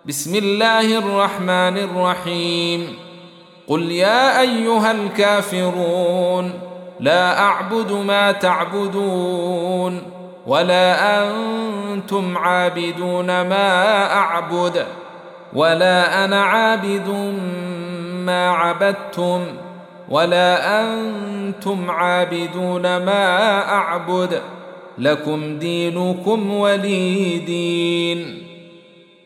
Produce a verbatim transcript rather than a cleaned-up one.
بسم الله الرحمن الرحيم قل يا أيها الكافرون لا أعبد ما تعبدون ولا أنتم عابدون ما أعبد ولا أنا عابد ما عبدتم ولا أنتم عابدون ما أعبد لكم دينكم ولي دين.